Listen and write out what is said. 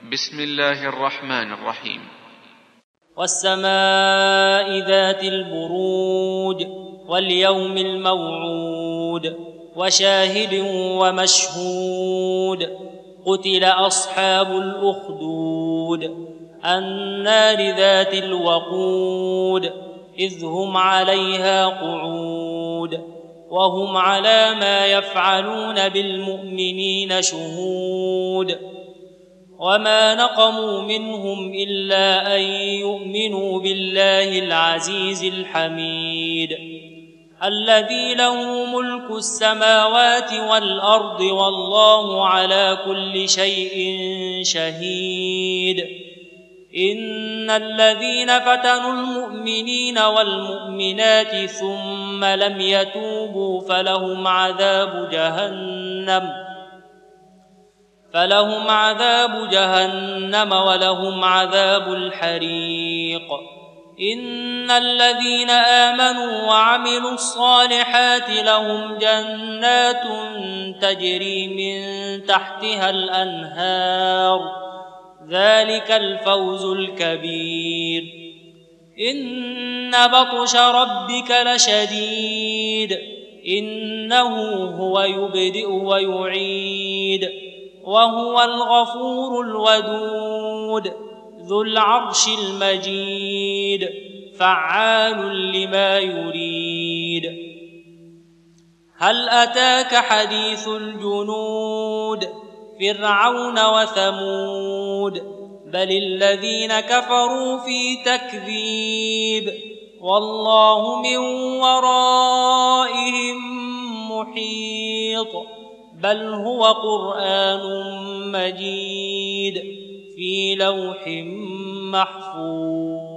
بسم الله الرحمن الرحيم. والسماء ذات البروج واليوم الموعود وشاهد ومشهود قتل أصحاب الأخدود النار ذات الوقود إذ هم عليها قعود وهم على ما يفعلون بالمؤمنين شهود وما نقموا منهم إلا أن يؤمنوا بالله العزيز الحميد الذي له ملك السماوات والأرض والله على كل شيء شهيد إن الذين فتنوا المؤمنين والمؤمنات ثم لم يتوبوا فلهم عذاب جهنم ولهم عذاب الحريق إن الذين آمنوا وعملوا الصالحات لهم جنات تجري من تحتها الأنهار ذلك الفوز الكبير إن بطش ربك لشديد إنه هو يبدئ ويعيد وهو الغفور الودود ذو العرش المجيد فعال لما يريد هل أتاك حديث الجنود فرعون وثمود بل الذين كفروا في تكذيب والله من ورائهم محيط بل هو قرآن مجيد في لوح محفوظ.